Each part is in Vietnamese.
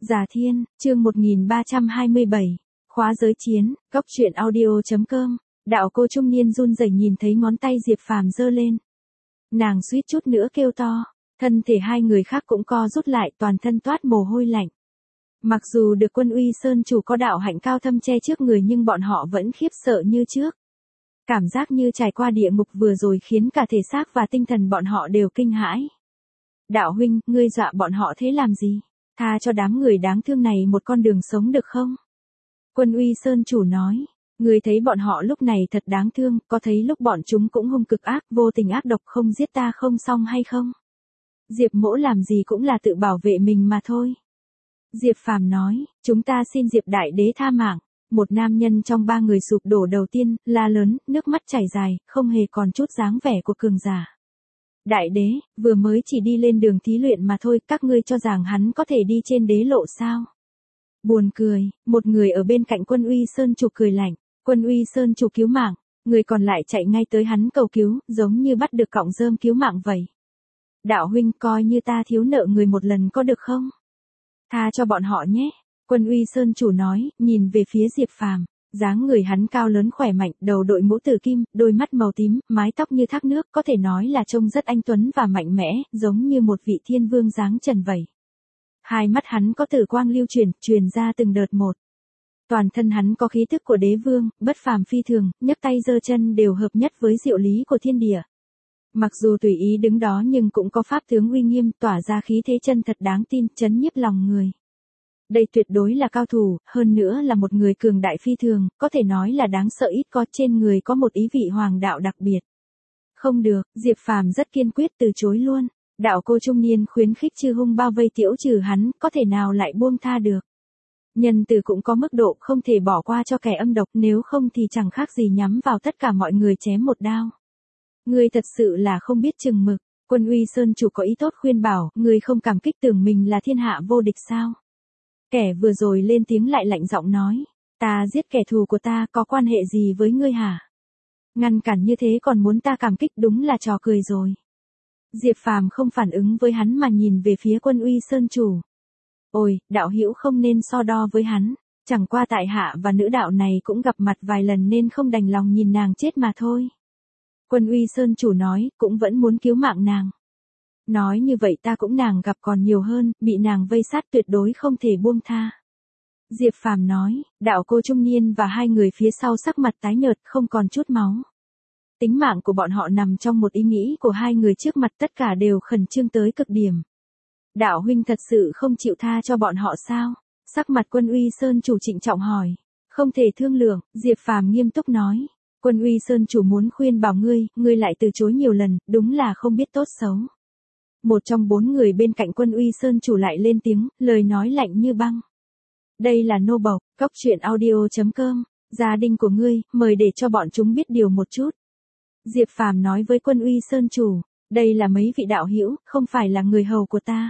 Già Thiên, chương 1327, khóa giới chiến, góc truyện audio.com, đạo cô trung niên run rẩy nhìn thấy ngón tay Diệp Phàm giơ lên. Nàng suýt chút nữa kêu to, thân thể hai người khác cũng co rút lại, toàn thân toát mồ hôi lạnh. Mặc dù được Quân Uy Sơn chủ có đạo hạnh cao thâm che trước người nhưng bọn họ vẫn khiếp sợ như trước. Cảm giác như trải qua địa ngục vừa rồi khiến cả thể xác và tinh thần bọn họ đều kinh hãi. Đạo huynh, ngươi dọa bọn họ thế làm gì? Tha cho đám người đáng thương này một con đường sống được không? Quân Uy Sơn chủ nói, ngươi thấy bọn họ lúc này thật đáng thương, có thấy lúc bọn chúng cũng hung cực ác, vô tình ác độc không giết ta không xong hay không? Diệp Mỗ làm gì cũng là tự bảo vệ mình mà thôi. Diệp Phàm nói, chúng ta xin Diệp Đại Đế tha mạng. Một nam nhân trong ba người sụp đổ đầu tiên, la lớn, nước mắt chảy dài, không hề còn chút dáng vẻ của cường giả. Đại đế, vừa mới chỉ đi lên đường thí luyện mà thôi, các ngươi cho rằng hắn có thể đi trên đế lộ sao? Buồn cười, một người ở bên cạnh Quân Uy Sơn chủ cười lạnh, Quân Uy Sơn chủ cứu mạng, người còn lại chạy ngay tới hắn cầu cứu, giống như bắt được cọng rơm cứu mạng vậy. Đạo huynh, coi như ta thiếu nợ người một lần có được không? Tha cho bọn họ nhé. Quân Uy Sơn chủ nói, nhìn về phía Diệp Phàm, dáng người hắn cao lớn khỏe mạnh, đầu đội mũ tử kim, đôi mắt màu tím, mái tóc như thác nước, có thể nói là trông rất anh tuấn và mạnh mẽ, giống như một vị thiên vương dáng trần vậy. Hai mắt hắn có tử quang lưu truyền ra từng đợt một. Toàn thân hắn có khí tức của đế vương, bất phàm phi thường, nhấc tay giơ chân đều hợp nhất với diệu lý của thiên địa. Mặc dù tùy ý đứng đó nhưng cũng có pháp tướng uy nghiêm, tỏa ra khí thế chân thật đáng tin, chấn nhiếp lòng người. Đây tuyệt đối là cao thủ, hơn nữa là một người cường đại phi thường, có thể nói là đáng sợ, ít có, trên người có một ý vị hoàng đạo đặc biệt. Không được, Diệp Phàm rất kiên quyết từ chối luôn. Đạo cô trung niên khuyến khích Chư Hung bao vây tiễu trừ hắn, có thể nào lại buông tha được. Nhân từ cũng có mức độ, không thể bỏ qua cho kẻ âm độc, nếu không thì chẳng khác gì nhắm vào tất cả mọi người chém một đao. Ngươi thật sự là không biết chừng mực. Quân Uy Sơn chủ có ý tốt khuyên bảo, ngươi không cảm kích tưởng mình là thiên hạ vô địch sao? Kẻ vừa rồi lên tiếng lại lạnh giọng nói, ta giết kẻ thù của ta có quan hệ gì với ngươi hả? Ngăn cản như thế còn muốn ta cảm kích, đúng là trò cười rồi. Diệp Phàm không phản ứng với hắn mà nhìn về phía Quân Uy Sơn chủ. Ôi, đạo hữu không nên so đo với hắn, chẳng qua tại hạ và nữ đạo này cũng gặp mặt vài lần nên không đành lòng nhìn nàng chết mà thôi. Quân Uy Sơn chủ nói, cũng vẫn muốn cứu mạng nàng. Nói như vậy ta cũng nàng gặp còn nhiều hơn, bị nàng vây sát tuyệt đối không thể buông tha. Diệp Phàm nói, đạo cô trung niên và hai người phía sau sắc mặt tái nhợt, không còn chút máu. Tính mạng của bọn họ nằm trong một ý nghĩ của hai người trước mặt, tất cả đều khẩn trương tới cực điểm. Đạo huynh thật sự không chịu tha cho bọn họ sao? Sắc mặt Quân Uy Sơn chủ trịnh trọng hỏi. Không thể thương lượng, Diệp Phàm nghiêm túc nói. Quân Uy Sơn chủ muốn khuyên bảo ngươi lại từ chối nhiều lần, đúng là không biết tốt xấu. Một trong bốn người bên cạnh Quân Uy Sơn chủ lại lên tiếng, lời nói lạnh như băng. Đây là nô bộc, góc truyện audio.com, gia đình của ngươi, mời để cho bọn chúng biết điều một chút. Diệp Phàm nói với Quân Uy Sơn chủ, đây là mấy vị đạo hữu, không phải là người hầu của ta.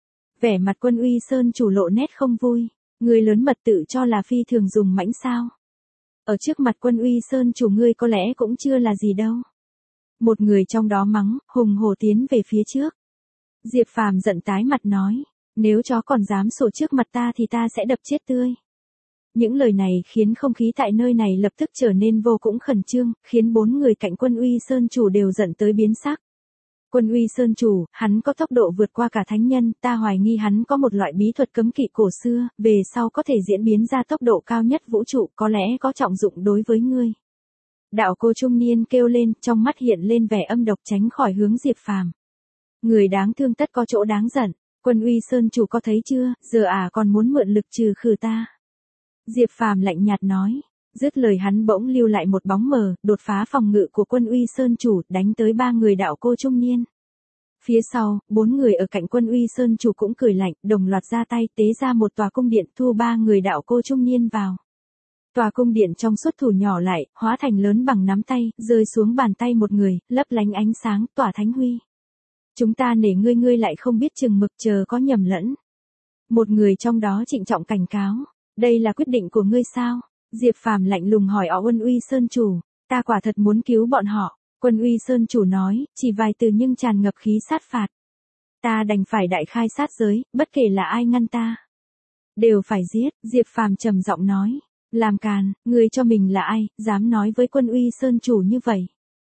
Vẻ mặt Quân Uy Sơn chủ lộ nét không vui, người lớn mật tự cho là phi thường dùng mãnh sao. Ở trước mặt Quân Uy Sơn chủ ngươi có lẽ cũng chưa là gì đâu. Một người trong đó mắng, hùng hổ tiến về phía trước. Diệp Phàm giận tái mặt nói, nếu chó còn dám sổ trước mặt ta thì ta sẽ đập chết tươi. Những lời này khiến không khí tại nơi này lập tức trở nên vô cùng khẩn trương, khiến bốn người cạnh Quân Uy Sơn chủ đều giận tới biến sắc. Quân Uy Sơn chủ, hắn có tốc độ vượt qua cả thánh nhân, ta hoài nghi hắn có một loại bí thuật cấm kỵ cổ xưa, về sau có thể diễn biến ra tốc độ cao nhất vũ trụ, có lẽ có trọng dụng đối với ngươi. Đạo cô trung niên kêu lên, trong mắt hiện lên vẻ âm độc, tránh khỏi hướng Diệp Phàm. Người đáng thương tất có chỗ đáng giận, Quân Uy Sơn chủ có thấy chưa, giờ còn muốn mượn lực trừ khử ta. Diệp Phàm lạnh nhạt nói, dứt lời hắn bỗng lưu lại một bóng mờ, đột phá phòng ngự của Quân Uy Sơn chủ, đánh tới ba người đạo cô trung niên. Phía sau, bốn người ở cạnh Quân Uy Sơn chủ cũng cười lạnh, đồng loạt ra tay tế ra một tòa cung điện thu ba người đạo cô trung niên vào. Tòa cung điện trong suốt thủ nhỏ lại, hóa thành lớn bằng nắm tay, rơi xuống bàn tay một người, lấp lánh ánh sáng, tỏa thánh huy. Chúng ta nể ngươi lại không biết chừng mực, chờ có nhầm lẫn. Một người trong đó trịnh trọng cảnh cáo, đây là quyết định của ngươi sao? Diệp Phàm lạnh lùng hỏi Quân Uy Sơn chủ, ta quả thật muốn cứu bọn họ. Quân Uy Sơn chủ nói, chỉ vài từ nhưng tràn ngập khí sát phạt. Ta đành phải đại khai sát giới, bất kể là ai ngăn ta. Đều phải giết, Diệp Phàm trầm giọng nói. Làm càn, ngươi cho mình là ai, dám nói với Quân Uy Sơn chủ như vậy.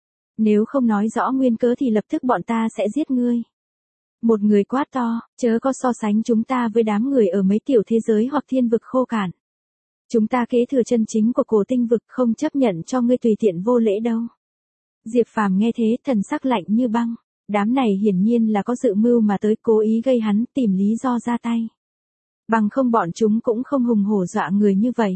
Nếu không nói rõ nguyên cớ thì lập tức bọn ta sẽ giết ngươi. Một người quát to, chớ có so sánh chúng ta với đám người ở mấy tiểu thế giới hoặc thiên vực khô cạn. Chúng ta kế thừa chân chính của cổ tinh vực, không chấp nhận cho ngươi tùy tiện vô lễ đâu. Diệp Phàm nghe thế, thần sắc lạnh như băng. Đám này hiển nhiên là có dự mưu mà tới, cố ý gây hắn, tìm lý do ra tay. Bằng không bọn chúng cũng không hùng hổ dọa người như vậy.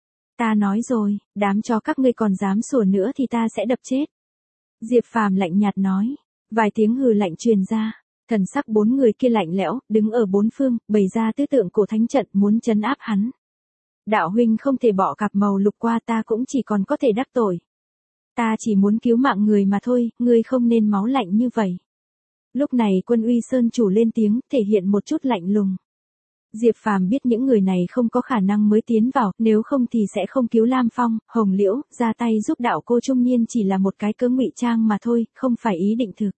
Ta nói rồi, đám cho các ngươi còn dám sủa nữa thì ta sẽ đập chết. Diệp Phàm lạnh nhạt nói. Vài tiếng hừ lạnh truyền ra. Thần sắc bốn người kia lạnh lẽo, đứng ở bốn phương, bày ra tứ tượng cổ thánh trận muốn trấn áp hắn. Đạo huynh không thể bỏ cặp màu lục qua, ta cũng chỉ còn có thể đắc tội. Ta chỉ muốn cứu mạng người mà thôi, ngươi không nên máu lạnh như vậy. Lúc này Quân Uy Sơn chủ lên tiếng, thể hiện một chút lạnh lùng. Diệp Phàm biết những người này không có khả năng mới tiến vào, nếu không thì sẽ không cứu Lam Phong, Hồng Liễu, ra tay giúp đạo cô trung niên chỉ là một cái cớ ngụy trang mà thôi, không phải ý định thực.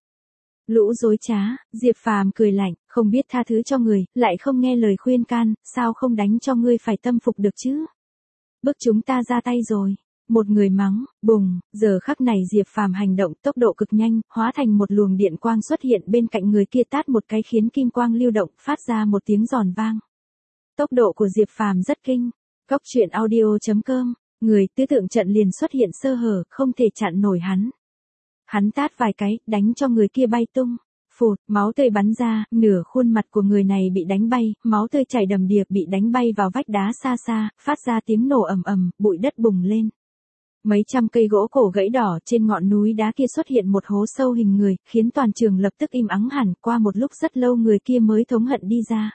Lũ dối trá, Diệp Phàm cười lạnh, không biết tha thứ cho người, lại không nghe lời khuyên can, sao không đánh cho ngươi phải tâm phục được chứ? Bức chúng ta ra tay rồi. Một người mắng, bùng, giờ khắc này Diệp Phàm hành động tốc độ cực nhanh, hóa thành một luồng điện quang xuất hiện bên cạnh người kia, tát một cái khiến kim quang lưu động, phát ra một tiếng giòn vang. Tốc độ của Diệp Phàm rất kinh. Cóc truyện audio.com, người tứ tượng trận liền xuất hiện sơ hở, không thể chặn nổi hắn. Hắn tát vài cái, đánh cho người kia bay tung. Phụt, máu tươi bắn ra, nửa khuôn mặt của người này bị đánh bay, máu tươi chảy đầm đìa, bị đánh bay vào vách đá xa xa, phát ra tiếng nổ ầm ầm, bụi đất bùng lên. Mấy trăm cây gỗ cổ gãy đỏ, trên ngọn núi đá kia xuất hiện một hố sâu hình người, khiến toàn trường lập tức im ắng hẳn, qua một lúc rất lâu người kia mới thống hận đi ra.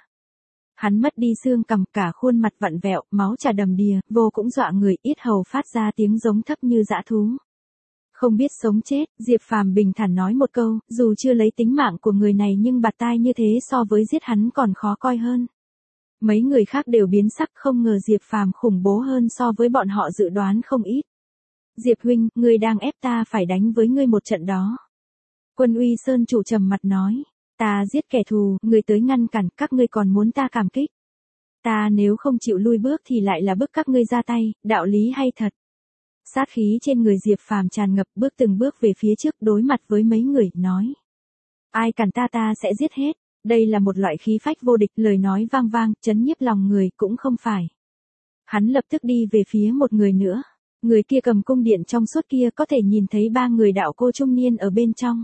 Hắn mất đi xương cằm, cả khuôn mặt vặn vẹo, máu chảy đầm đìa, vô cũng dọa người, yết hầu phát ra tiếng giống thấp như dã thú. Không biết sống chết, Diệp Phàm bình thản nói một câu, dù chưa lấy tính mạng của người này nhưng bạt tai như thế so với giết hắn còn khó coi hơn. Mấy người khác đều biến sắc, không ngờ Diệp Phàm khủng bố hơn so với bọn họ dự đoán không ít. Diệp huynh, ngươi đang ép ta phải đánh với ngươi một trận đó. Quân Uy Sơn chủ trầm mặt nói, ta giết kẻ thù, ngươi tới ngăn cản, các ngươi còn muốn ta cảm kích. Ta nếu không chịu lui bước thì lại là bức các ngươi ra tay, đạo lý hay thật. Sát khí trên người Diệp Phàm tràn ngập, bước từng bước về phía trước, đối mặt với mấy người, nói. Ai cản ta sẽ giết hết, đây là một loại khí phách vô địch, lời nói vang vang, chấn nhiếp lòng người, cũng không phải. Hắn lập tức đi về phía một người nữa. Người kia cầm cung điện trong suốt kia, có thể nhìn thấy ba người đạo cô trung niên ở bên trong.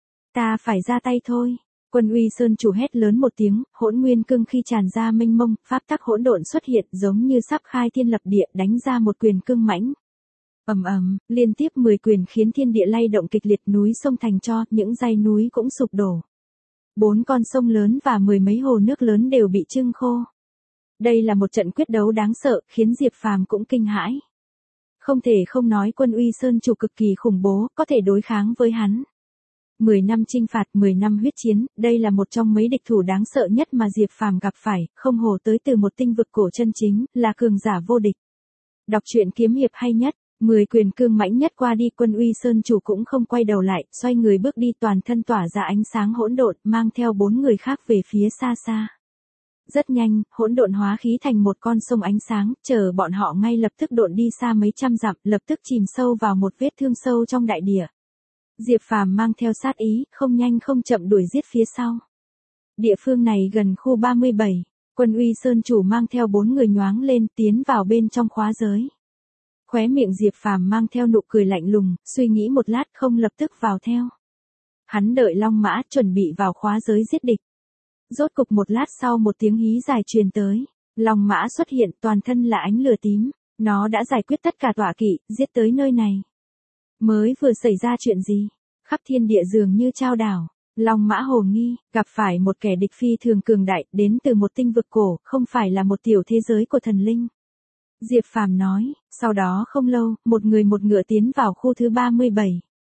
Ta phải ra tay thôi. Quân Uy Sơn chủ hét lớn một tiếng, hỗn nguyên cương khi tràn ra mênh mông, pháp tắc hỗn độn xuất hiện, giống như sắp khai thiên lập địa, đánh ra một quyền cương mãnh. Ầm ầm, liên tiếp 10 quyền khiến thiên địa lay động kịch liệt, núi sông thành tro, những dãy núi cũng sụp đổ. 4 con sông lớn và 10 mấy hồ nước lớn đều bị trưng khô. Đây là một trận quyết đấu đáng sợ, khiến Diệp Phàm cũng kinh hãi. Không thể không nói Quân Uy Sơn chủ cực kỳ khủng bố, có thể đối kháng với hắn. 10 năm chinh phạt, 10 năm huyết chiến, đây là một trong mấy địch thủ đáng sợ nhất mà Diệp Phàm gặp phải, không hổ tới từ một tinh vực cổ chân chính, là cường giả vô địch. Đọc truyện kiếm hiệp hay nhất, 10 quyền cương mãnh nhất qua đi, Quân Uy Sơn chủ cũng không quay đầu lại, xoay người bước đi, toàn thân tỏa ra ánh sáng hỗn độn, mang theo 4 người khác về phía xa xa. Rất nhanh, hỗn độn hóa khí thành một con sông ánh sáng, chờ bọn họ ngay lập tức độn đi xa mấy trăm dặm, lập tức chìm sâu vào một vết thương sâu trong đại địa. Diệp Phàm mang theo sát ý, không nhanh không chậm đuổi giết phía sau. Địa phương này gần khu 37, Quân Uy Sơn chủ mang theo 4 người nhoáng lên, tiến vào bên trong khóa giới. Khóe miệng Diệp Phàm mang theo nụ cười lạnh lùng, suy nghĩ một lát không lập tức vào theo. Hắn đợi Long Mã chuẩn bị vào khóa giới giết địch. Rốt cục một lát sau một tiếng hí dài truyền tới. Long Mã xuất hiện, toàn thân là ánh lửa tím. Nó đã giải quyết tất cả tọa kỵ, giết tới nơi này. Mới vừa xảy ra chuyện gì? Khắp thiên địa dường như trao đảo. Long Mã hồ nghi, gặp phải một kẻ địch phi thường cường đại, đến từ một tinh vực cổ, không phải là một tiểu thế giới của thần linh. Diệp Phàm nói, sau đó không lâu, một người một ngựa tiến vào khu thứ 37.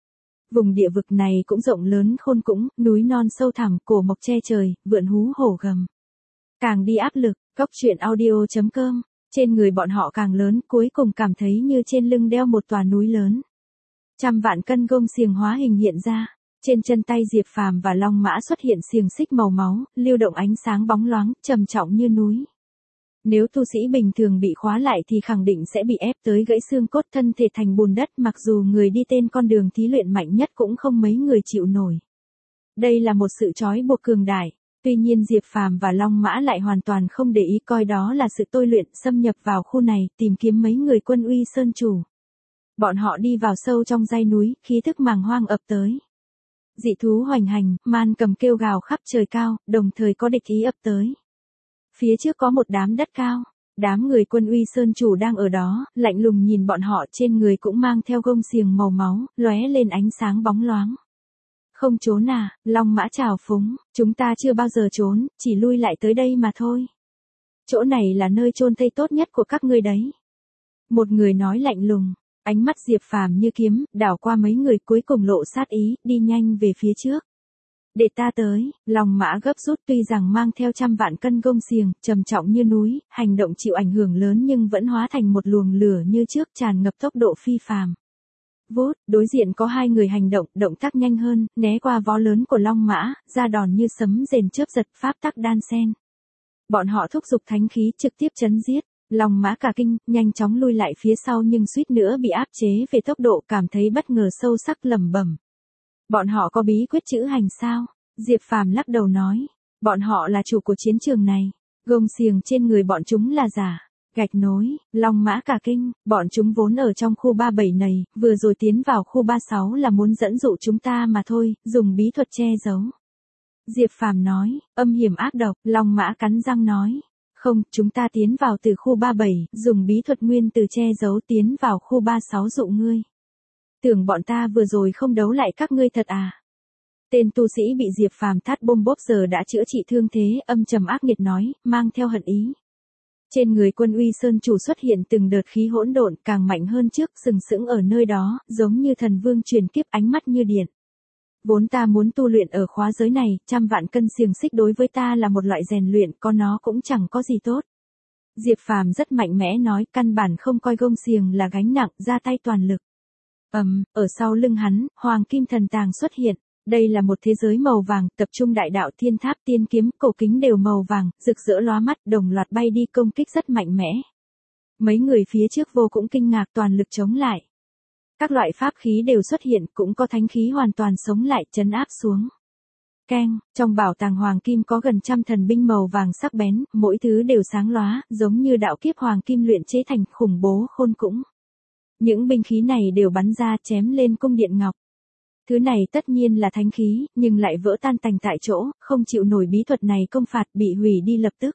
Vùng địa vực này cũng rộng lớn khôn cũng, núi non sâu thẳm, cổ mọc che trời, vượn hú hổ gầm. Càng đi áp lực, cóc truyện audio.com, trên người bọn họ càng lớn, cuối cùng cảm thấy như trên lưng đeo một tòa núi lớn. Trăm vạn cân gông xiềng hóa hình hiện ra, trên chân tay Diệp Phàm và Long Mã xuất hiện xiềng xích màu máu, lưu động ánh sáng bóng loáng, trầm trọng như núi. Nếu tu sĩ bình thường bị khóa lại thì khẳng định sẽ bị ép tới gãy xương cốt, thân thể thành bùn đất, mặc dù người đi tên con đường thí luyện mạnh nhất cũng không mấy người chịu nổi. Đây là một sự trói buộc cường đại. Tuy nhiên Diệp Phàm và Long Mã lại hoàn toàn không để ý, coi đó là sự tôi luyện, xâm nhập vào khu này, tìm kiếm mấy người Quân Uy Sơn chủ. Bọn họ đi vào sâu trong dãy núi, khí thức màng hoang ập tới. Dị thú hoành hành, man cầm kêu gào khắp trời cao, đồng thời có địch ý ập tới. Phía trước có một đám đất cao. Đám người Quân Uy Sơn chủ đang ở đó, lạnh lùng nhìn bọn họ, trên người cũng mang theo gông xiềng màu máu, lóe lên ánh sáng bóng loáng. Không trốn à, Long Mã trào phúng, chúng ta chưa bao giờ trốn, chỉ lui lại tới đây mà thôi. Chỗ này là nơi chôn thây tốt nhất của các ngươi đấy. Một người nói lạnh lùng, ánh mắt Diệp Phàm như kiếm, đảo qua mấy người, cuối cùng lộ sát ý, đi nhanh về phía trước. Để ta tới, Long Mã gấp rút, tuy rằng mang theo trăm vạn cân gông xiềng, trầm trọng như núi, hành động chịu ảnh hưởng lớn nhưng vẫn hóa thành một luồng lửa như trước, tràn ngập tốc độ phi phàm. Vút, đối diện có hai người hành động, động tác nhanh hơn, né qua vó lớn của Long Mã, ra đòn như sấm rền chớp giật, pháp tắc đan xen. Bọn họ thúc giục thánh khí trực tiếp chấn giết. Long Mã cả kinh, nhanh chóng lui lại phía sau nhưng suýt nữa bị áp chế về tốc độ, cảm thấy bất ngờ sâu sắc, lẩm bẩm. Bọn họ có bí quyết chữ hành sao? Diệp Phàm lắc đầu nói. Bọn họ là chủ của chiến trường này. Gông xiềng trên người bọn chúng là giả. Gạch nối, Long Mã cả kinh, bọn chúng vốn ở trong khu 37 này, vừa rồi tiến vào khu 36 là muốn dẫn dụ chúng ta mà thôi, dùng bí thuật che giấu. Diệp Phàm nói, âm hiểm ác độc, Long Mã cắn răng nói. Không, chúng ta tiến vào từ khu 37, dùng bí thuật nguyên từ che giấu tiến vào khu 36 dụ ngươi. Tưởng bọn ta vừa rồi không đấu lại các ngươi thật à? Tên tu sĩ bị Diệp Phàm thát bom bốp giờ đã chữa trị thương thế, âm trầm ác nghiệt nói, mang theo hận ý. Trên người Quân Uy Sơn chủ xuất hiện từng đợt khí hỗn độn, càng mạnh hơn trước, sừng sững ở nơi đó, giống như thần vương truyền kiếp, ánh mắt như điện. Vốn ta muốn tu luyện ở khóa giới này, trăm vạn cân xiềng xích đối với ta là một loại rèn luyện, có nó cũng chẳng có gì tốt. Diệp Phàm rất mạnh mẽ nói, căn bản không coi gông xiềng là gánh nặng, ra tay toàn lực. Ở sau lưng hắn, Hoàng Kim Thần Tàng xuất hiện. Đây là một thế giới màu vàng, tập trung đại đạo, thiên tháp, tiên kiếm, cổ kính đều màu vàng, rực rỡ lóa mắt, đồng loạt bay đi công kích rất mạnh mẽ. Mấy người phía trước vô cũng kinh ngạc, toàn lực chống lại. Các loại pháp khí đều xuất hiện, cũng có thánh khí hoàn toàn sống lại, trấn áp xuống. Keng, trong bảo tàng Hoàng Kim có gần trăm thần binh màu vàng sắc bén, mỗi thứ đều sáng lóa, giống như đạo kiếp Hoàng Kim luyện chế thành, khủng bố khôn cũng. Những binh khí này đều bắn ra, chém lên cung điện ngọc. Thứ này tất nhiên là thánh khí, nhưng lại vỡ tan tành tại chỗ, không chịu nổi bí thuật này công phạt, bị hủy đi lập tức.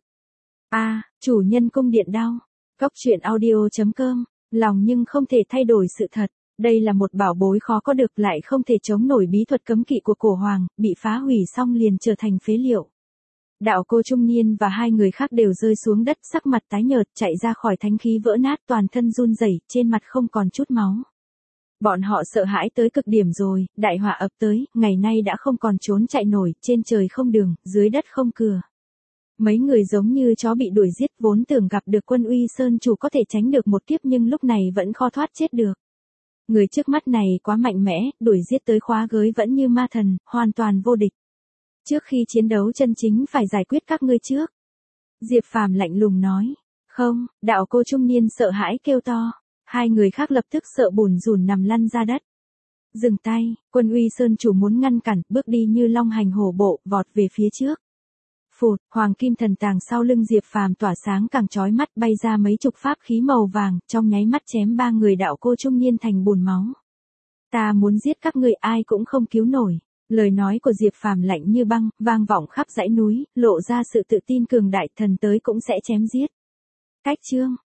Chủ nhân cung điện đau. Góc truyện audio.com, lòng nhưng không thể thay đổi sự thật. Đây là một bảo bối khó có được, lại không thể chống nổi bí thuật cấm kỵ của cổ hoàng, bị phá hủy xong liền trở thành phế liệu. Đạo cô trung niên và hai người khác đều rơi xuống đất, sắc mặt tái nhợt, chạy ra khỏi thánh khí vỡ nát, toàn thân run rẩy, trên mặt không còn chút máu. Bọn họ sợ hãi tới cực điểm rồi, đại họa ập tới, ngày nay đã không còn trốn chạy nổi, trên trời không đường, dưới đất không cửa. Mấy người giống như chó bị đuổi giết, vốn tưởng gặp được Quân Uy Sơn chủ có thể tránh được một kiếp nhưng lúc này vẫn khó thoát chết được. Người trước mắt này quá mạnh mẽ, đuổi giết tới khóa gới vẫn như ma thần, hoàn toàn vô địch. Trước khi chiến đấu chân chính phải giải quyết các ngươi trước. Diệp Phàm lạnh lùng nói. Không, đạo cô trung niên sợ hãi kêu to. Hai người khác lập tức sợ bủn rủn nằm lăn ra đất. Dừng tay, Quân Uy Sơn chủ muốn ngăn cản, bước đi như long hành hổ bộ, vọt về phía trước. Phụt, Hoàng Kim Thần Tàng sau lưng Diệp Phàm tỏa sáng càng chói mắt, bay ra mấy chục pháp khí màu vàng, trong nháy mắt chém ba người đạo cô trung niên thành bùn máu. Ta muốn giết các ngươi, ai cũng không cứu nổi. Lời nói của Diệp Phàm lạnh như băng, vang vọng khắp dãy núi, lộ ra sự tự tin cường đại, thần tới cũng sẽ chém giết. Cách chương